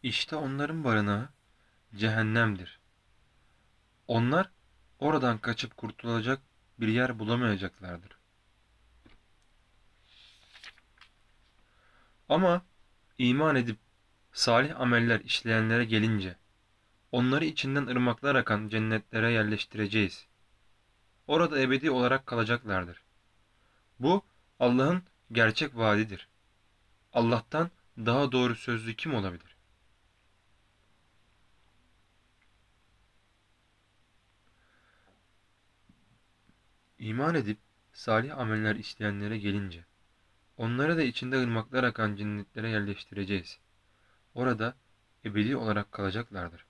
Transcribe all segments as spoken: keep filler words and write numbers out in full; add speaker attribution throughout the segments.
Speaker 1: İşte onların barınağı cehennemdir. Onlar oradan kaçıp kurtulacak bir yer bulamayacaklardır. Ama iman edip salih ameller işleyenlere gelince, onları içinden ırmaklar akan cennetlere yerleştireceğiz. Orada ebedi olarak kalacaklardır. Bu Allah'ın gerçek vaadidir. Allah'tan daha doğru sözlü kim olabilir? İman edip salih ameller işleyenlere gelince, onları da içinde ırmaklar akan cennetlere yerleştireceğiz. Orada ebedi olarak kalacaklardır.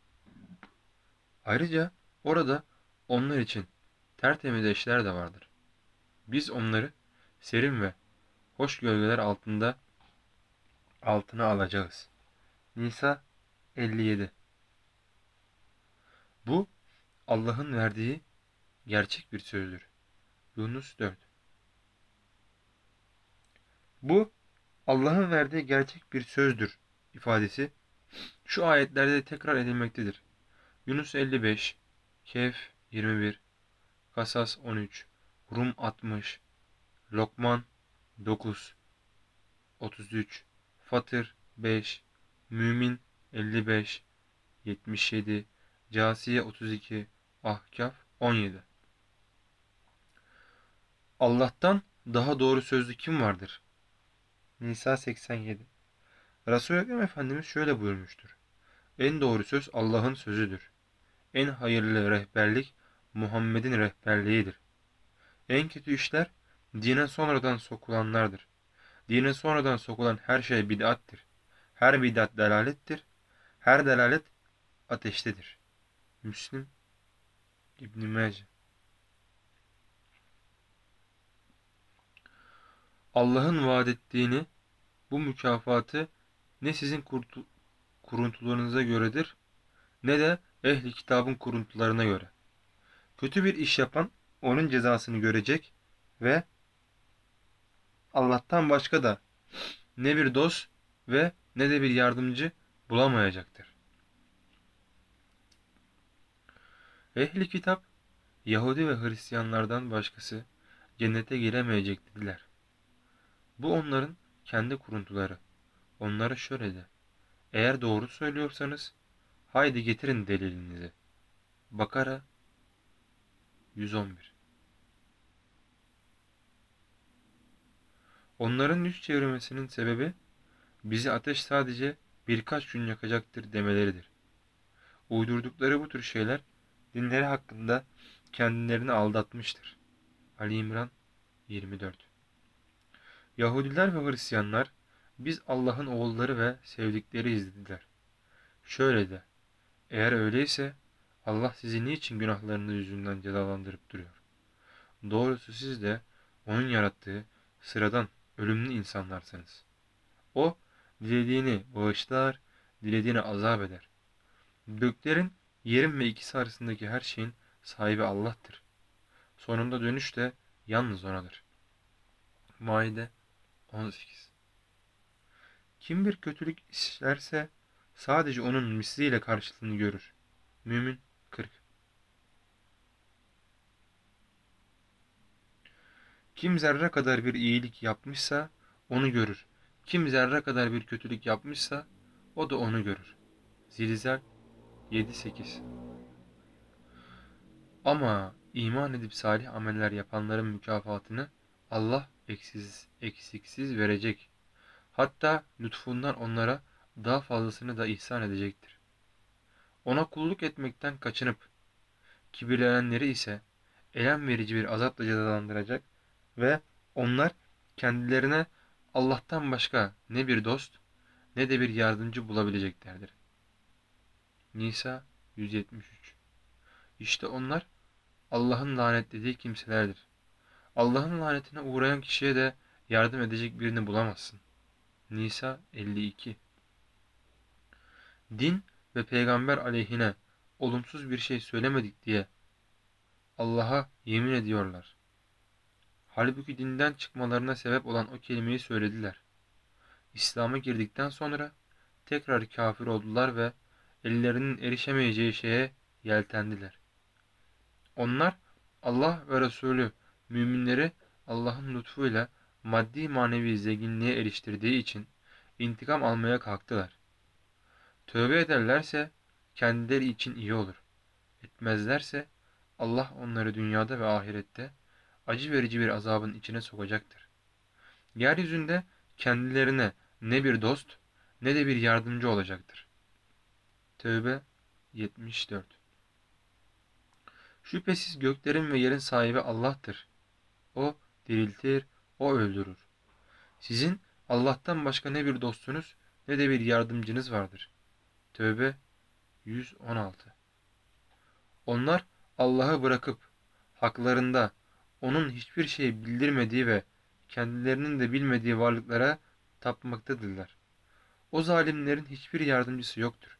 Speaker 1: Ayrıca orada onlar için tertemiz eşler de vardır. Biz onları serin ve hoş gölgeler altında altına alacağız. Nisa elli yedi. Bu Allah'ın verdiği gerçek bir sözdür. Yunus dört. Bu Allah'ın verdiği gerçek bir sözdür ifadesi şu ayetlerde tekrar edilmektedir. Yunus elli beş, Kehf yirmi bir, Kasas on üç, Rum altmış, Lokman dokuz, otuz üç, Fatır beş, Mümin elli beş, yetmiş yedi, Câsiye otuz iki, Ahkâf on yedi. Allah'tan daha doğru sözlü kim vardır? Nisa seksen yedi. Resul-i Ekrem Efendimiz şöyle buyurmuştur. En doğru söz Allah'ın sözüdür. En hayırlı rehberlik Muhammed'in rehberliğidir. En kötü işler dine sonradan sokulanlardır. Dine sonradan sokulan her şey bid'attir. Her bid'at delalettir. Her delalet ateştedir. Müslim İbn Mace. Allah'ın vaad ettiğini, bu mükafatı ne sizin kuruntularınıza göredir ne de ehli kitabın kuruntularına göre. Kötü bir iş yapan onun cezasını görecek ve Allah'tan başka da ne bir dost ve ne de bir yardımcı bulamayacaktır. Ehli kitap, Yahudi ve Hristiyanlardan başkası cennete giremeyecek dediler. Bu onların kendi kuruntuları. Onlara şöyle de, eğer doğru söylüyorsanız haydi getirin delilinizi. Bakara yüz on bir. Onların yüz çevirmesinin sebebi bizi ateş sadece birkaç gün yakacaktır demeleridir. Uydurdukları bu tür şeyler dinleri hakkında kendilerini aldatmıştır. Ali İmran yirmi dört. Yahudiler ve Hristiyanlar biz Allah'ın oğulları ve sevdikleriyiz dediler. Şöyle de, eğer öyleyse Allah sizi niçin günahlarınız yüzünden cezalandırıp duruyor? Doğrusu siz de onun yarattığı sıradan ölümlü insanlarsınız. O dilediğini bağışlar, dilediğini azap eder. Göklerin, yerin ve ikisi arasındaki her şeyin sahibi Allah'tır. Sonunda dönüş de yalnız O'nadır. Maide on sekiz. Kim bir kötülük işlerse sadece onun misliyle karşılığını görür. Mümin kırk. Kim zerre kadar bir iyilik yapmışsa onu görür. Kim zerre kadar bir kötülük yapmışsa o da onu görür. Zilzal yedi sekiz. Ama iman edip salih ameller yapanların mükafatını Allah eksiksiz, eksiksiz verecek. Hatta lütfundan onlara daha fazlasını da ihsan edecektir. Ona kulluk etmekten kaçınıp kibirlenenleri ise elem verici bir azapla cezalandıracak ve onlar kendilerine Allah'tan başka ne bir dost ne de bir yardımcı bulabileceklerdir. Nisa yüz yetmiş üç. İşte onlar Allah'ın lanetlediği kimselerdir. Allah'ın lanetine uğrayan kişiye de yardım edecek birini bulamazsın. Nisa elli iki. Din ve peygamber aleyhine olumsuz bir şey söylemedik diye Allah'a yemin ediyorlar. Halbuki dinden çıkmalarına sebep olan o kelimeyi söylediler. İslam'a girdikten sonra tekrar kafir oldular ve ellerinin erişemeyeceği şeye yeltendiler. Onlar Allah ve Resulü müminleri Allah'ın lütfuyla maddi manevi zenginliğe eriştirdiği için intikam almaya kalktılar. Tövbe ederlerse kendileri için iyi olur. Etmezlerse Allah onları dünyada ve ahirette acı verici bir azabın içine sokacaktır. Yeryüzünde kendilerine ne bir dost ne de bir yardımcı olacaktır. Tevbe yetmiş dört. Şüphesiz göklerin ve yerin sahibi Allah'tır. O diriltir, O öldürür. Sizin Allah'tan başka ne bir dostunuz ne de bir yardımcınız vardır. Tevbe yüz on altı. Onlar Allah'ı bırakıp haklarında onun hiçbir şey bildirmediği ve kendilerinin de bilmediği varlıklara tapmaktadırlar. O zalimlerin hiçbir yardımcısı yoktur.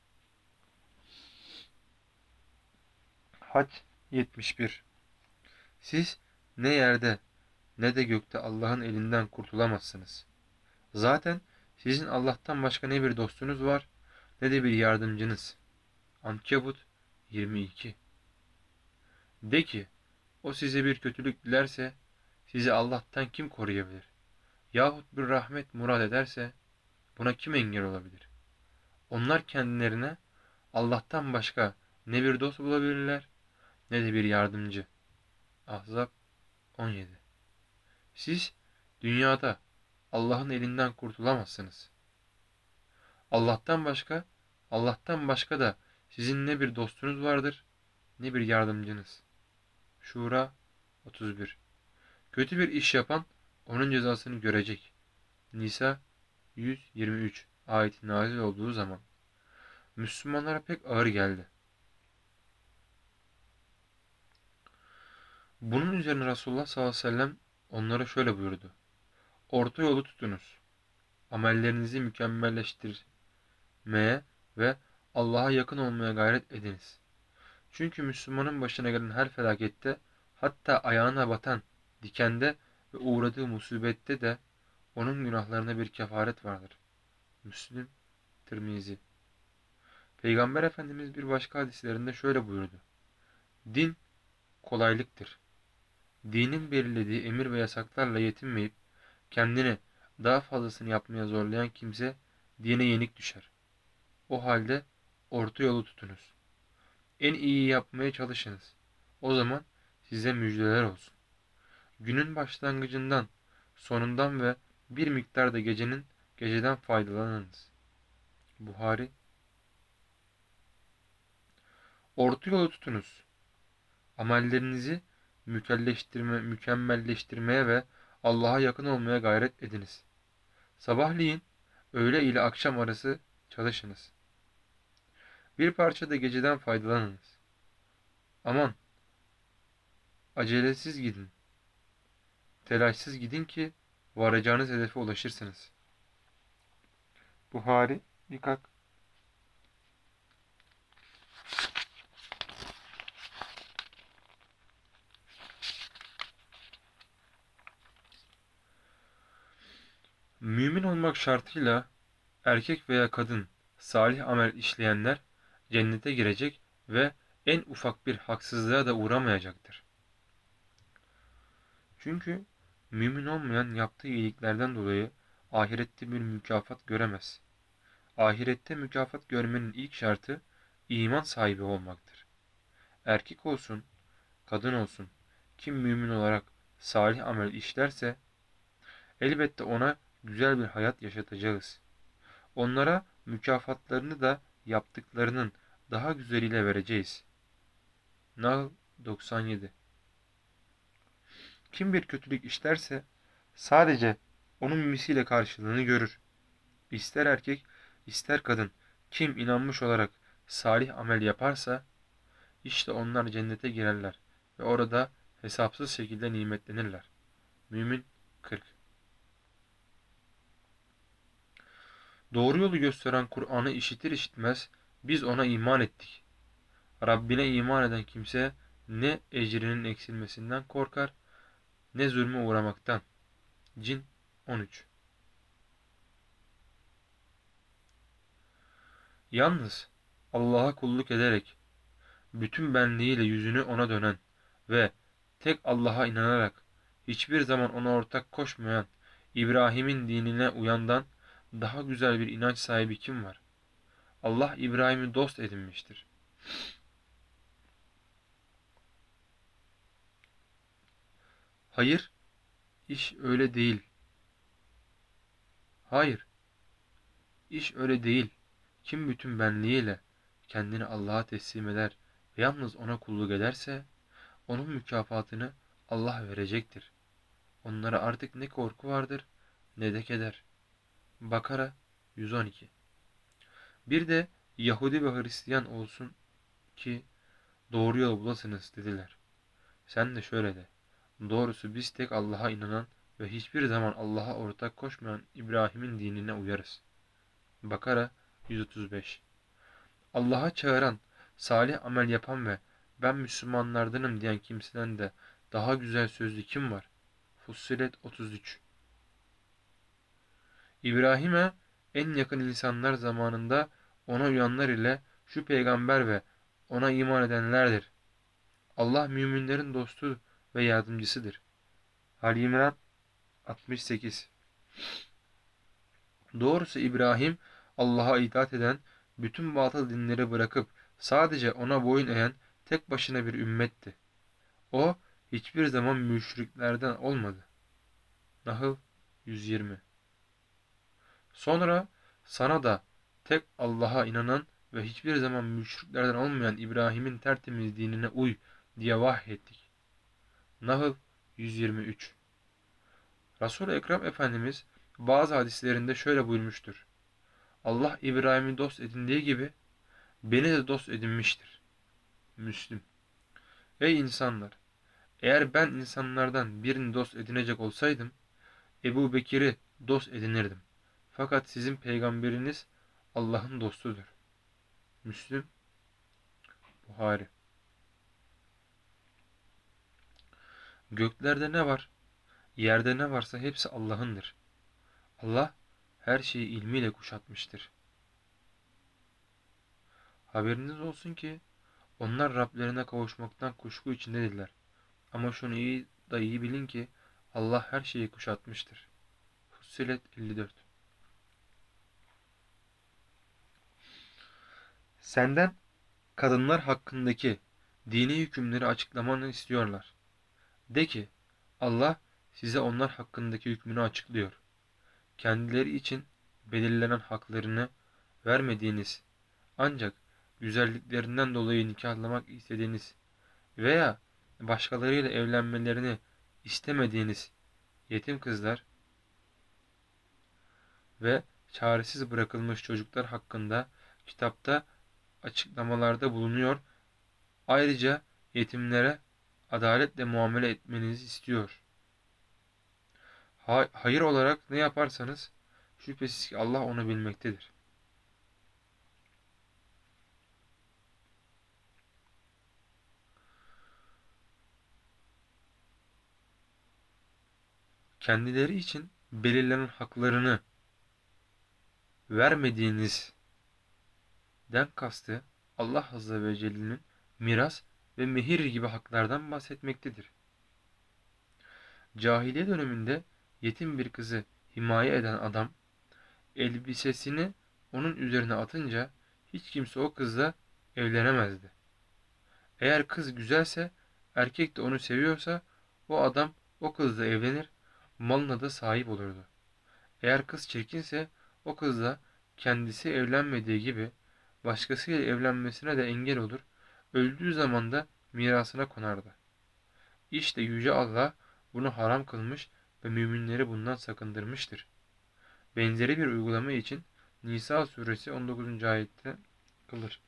Speaker 1: Hac yetmiş bir. Siz ne yerde ne de gökte Allah'ın elinden kurtulamazsınız. Zaten sizin Allah'tan başka ne bir dostunuz var ne de bir yardımcınız. Ankebut yirmi iki. De ki, o size bir kötülük dilerse sizi Allah'tan kim koruyabilir? Yahut bir rahmet murad ederse buna kim engel olabilir? Onlar kendilerine Allah'tan başka ne bir dost bulabilirler ne de bir yardımcı. Ahzab on yedi. Siz dünyada Allah'ın elinden kurtulamazsınız. Allah'tan başka, Allah'tan başka da sizin ne bir dostunuz vardır ne bir yardımcınız. Şura otuz bir. Kötü bir iş yapan onun cezasını görecek. Nisa yüz yirmi üç ayeti nazil olduğu zaman Müslümanlara pek ağır geldi. Bunun üzerine Resulullah sallallahu aleyhi ve sellem onlara şöyle buyurdu. Orta yolu tutunuz. Amellerinizi mükemmelleştirmeye ve Allah'a yakın olmaya gayret ediniz. Çünkü Müslümanın başına gelen her felakette, hatta ayağına batan dikende ve uğradığı musibette de onun günahlarına bir kefaret vardır. Müslim, Tirmizi. Peygamber Efendimiz bir başka hadislerinde şöyle buyurdu. Din kolaylıktır. Dinin belirlediği emir ve yasaklarla yetinmeyip kendini daha fazlasını yapmaya zorlayan kimse dine yenik düşer. O halde orta yolu tutunuz. En iyi yapmaya çalışınız. O zaman size müjdeler olsun. Günün başlangıcından, sonundan ve bir miktar da gecenin geceden faydalanınız. Buhari. Orta yolu tutunuz. Amellerinizi mükelleştirme, mükemmelleştirmeye ve Allah'a yakın olmaya gayret ediniz. Sabahleyin, öğle ile akşam arası çalışınız. Bir parça da geceden faydalanınız. Aman, acelesiz gidin. Telaşsız gidin ki varacağınız hedefe ulaşırsınız. Buhari, Nikak. Mümin olmak şartıyla erkek veya kadın salih amel işleyenler cennete girecek ve en ufak bir haksızlığa da uğramayacaktır. Çünkü mümin olmayan yaptığı iyiliklerden dolayı ahirette bir mükafat göremez. Ahirette mükafat görmenin ilk şartı iman sahibi olmaktır. Erkek olsun, kadın olsun, kim mümin olarak salih amel işlerse elbette ona güzel bir hayat yaşatacağız. Onlara mükafatlarını da yaptıklarının daha güzeliyle vereceğiz. Nahl doksan yedi. Kim bir kötülük işlerse sadece onun misliyle karşılığını görür. İster erkek, ister kadın kim inanmış olarak salih amel yaparsa işte onlar cennete girerler ve orada hesapsız şekilde nimetlenirler. Mümin kırk. Doğru yolu gösteren Kur'an'ı işitir işitmez biz ona iman ettik. Rabbine iman eden kimse ne ecrinin eksilmesinden korkar ne zulme uğramaktan. Cin on üç. Yalnız Allah'a kulluk ederek bütün benliğiyle yüzünü ona dönen ve tek Allah'a inanarak hiçbir zaman ona ortak koşmayan İbrahim'in dinine uyandan daha güzel bir inanç sahibi kim var? Allah İbrahim'i dost edinmiştir. Hayır, iş öyle değil. Hayır, iş öyle değil. Kim bütün benliğiyle kendini Allah'a teslim eder ve yalnız ona kulluk ederse, onun mükafatını Allah verecektir. Onlara artık ne korku vardır ne de keder. Bakara yüz on iki. Bir de Yahudi ve Hristiyan olsun ki doğru yolu bulasınız dediler. Sen de şöyle de. Doğrusu biz tek Allah'a inanan ve hiçbir zaman Allah'a ortak koşmayan İbrahim'in dinine uyarız. Bakara yüz otuz beş. Allah'a çağıran, salih amel yapan ve ben Müslümanlardanım diyen kimseden de daha güzel sözlü kim var? Fussilet otuz üç. İbrahim'e en yakın insanlar zamanında ona uyanlar ile şu peygamber ve ona iman edenlerdir. Allah müminlerin dostu ve yardımcısıdır. Ali İmran altmış sekiz. Doğrusu İbrahim Allah'a itaat eden, bütün batıl dinleri bırakıp sadece ona boyun eğen tek başına bir ümmetti. O hiçbir zaman müşriklerden olmadı. Nahl yüz yirmi. Sonra sana da tek Allah'a inanan ve hiçbir zaman müşriklerden olmayan İbrahim'in tertemiz dinine uy diye vahyettik. Nahl yüz yirmi üç. Resul-i Ekrem Efendimiz bazı hadislerinde şöyle buyurmuştur. Allah İbrahim'i dost edindiği gibi beni de dost edinmiştir. Müslim. Ey insanlar! Eğer ben insanlardan birini dost edinecek olsaydım, Ebu Bekir'i dost edinirdim. Fakat sizin peygamberiniz Allah'ın dostudur. Müslim, Buhari. Göklerde ne var, yerde ne varsa hepsi Allah'ındır. Allah her şeyi ilmiyle kuşatmıştır. Haberiniz olsun ki onlar Rablerine kavuşmaktan kuşku içindediler. Ama şunu iyi da iyi bilin ki Allah her şeyi kuşatmıştır. Fussilet elli dört. Senden kadınlar hakkındaki dini hükümleri açıklamanı istiyorlar. De ki Allah size onlar hakkındaki hükmünü açıklıyor. Kendileri için belirlenen haklarını vermediğiniz ancak güzelliklerinden dolayı nikahlamak istediğiniz veya başkalarıyla evlenmelerini istemediğiniz yetim kızlar ve çaresiz bırakılmış çocuklar hakkında kitapta açıklamalarda bulunuyor. Ayrıca yetimlere adaletle muamele etmenizi istiyor. Ha- hayır olarak ne yaparsanız şüphesiz ki Allah onu bilmektedir. Kendileri için belirlenen haklarını vermediğinizden kastı Allah Azze ve Celle'nin miras ve mehir gibi haklardan bahsetmektedir. Cahiliye döneminde yetim bir kızı himaye eden adam elbisesini onun üzerine atınca hiç kimse o kızla evlenemezdi. Eğer kız güzelse, erkek de onu seviyorsa o adam o kızla evlenir, malına da sahip olurdu. Eğer kız çirkinse o kızla kendisi evlenmediği gibi başkasıyla evlenmesine de engel olur, öldüğü zaman da mirasına konardı. İşte Yüce Allah bunu haram kılmış ve müminleri bundan sakındırmıştır. Benzeri bir uygulama için Nisa suresi on dokuzuncu ayette kılır.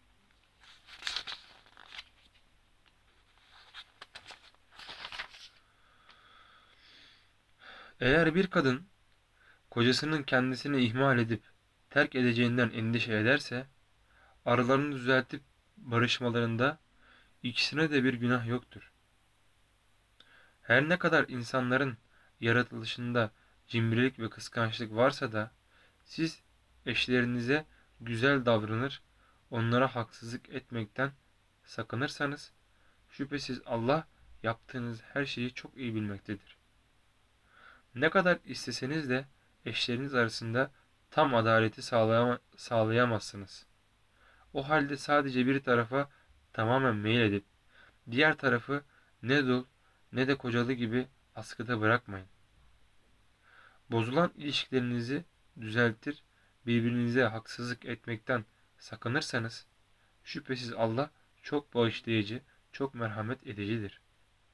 Speaker 1: Eğer bir kadın kocasının kendisini ihmal edip terk edeceğinden endişe ederse, aralarını düzeltip barışmalarında ikisine de bir günah yoktur. Her ne kadar insanların yaratılışında cimrilik ve kıskançlık varsa da siz eşlerinize güzel davranır onlara haksızlık etmekten sakınırsanız, şüphesiz Allah yaptığınız her şeyi çok iyi bilmektedir. Ne kadar isteseniz de eşleriniz arasında tam adaleti sağlayama- sağlayamazsınız. O halde sadece bir tarafa tamamen meyledip diğer tarafı ne dul ne de kocalı gibi askıda bırakmayın. Bozulan ilişkilerinizi düzeltir, birbirinize haksızlık etmekten sakınırsanız, şüphesiz Allah çok bağışlayıcı, çok merhamet edicidir.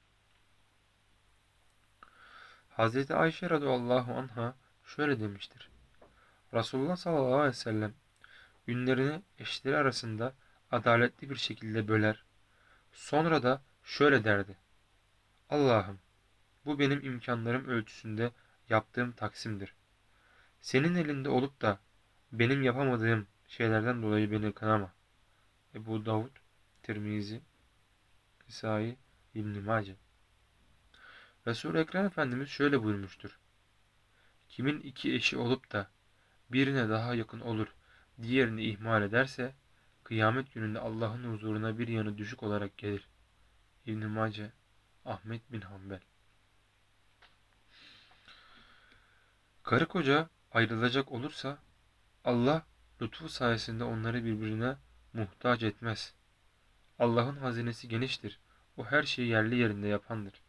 Speaker 1: Hazreti Ayşe radıyallahu anha şöyle demiştir. Resulullah sallallahu aleyhi ve sellem günlerini eşleri arasında adaletli bir şekilde böler. Sonra da şöyle derdi. Allah'ım, bu benim imkanlarım ölçüsünde yaptığım taksimdir. Senin elinde olup da benim yapamadığım şeylerden dolayı beni kınama. Ebu Davud, Tirmizi, Nisai, İbn-i Mace. Resul-i Ekrem Efendimiz şöyle buyurmuştur. Kimin iki eşi olup da birine daha yakın olur, diğerini ihmal ederse, kıyamet gününde Allah'ın huzuruna bir yanı düşük olarak gelir. İbn-i Mace, Ahmet bin Hanbel. Karı koca ayrılacak olursa, Allah lütfu sayesinde onları birbirine muhtaç etmez. Allah'ın hazinesi geniştir. O her şeyi yerli yerinde yapandır.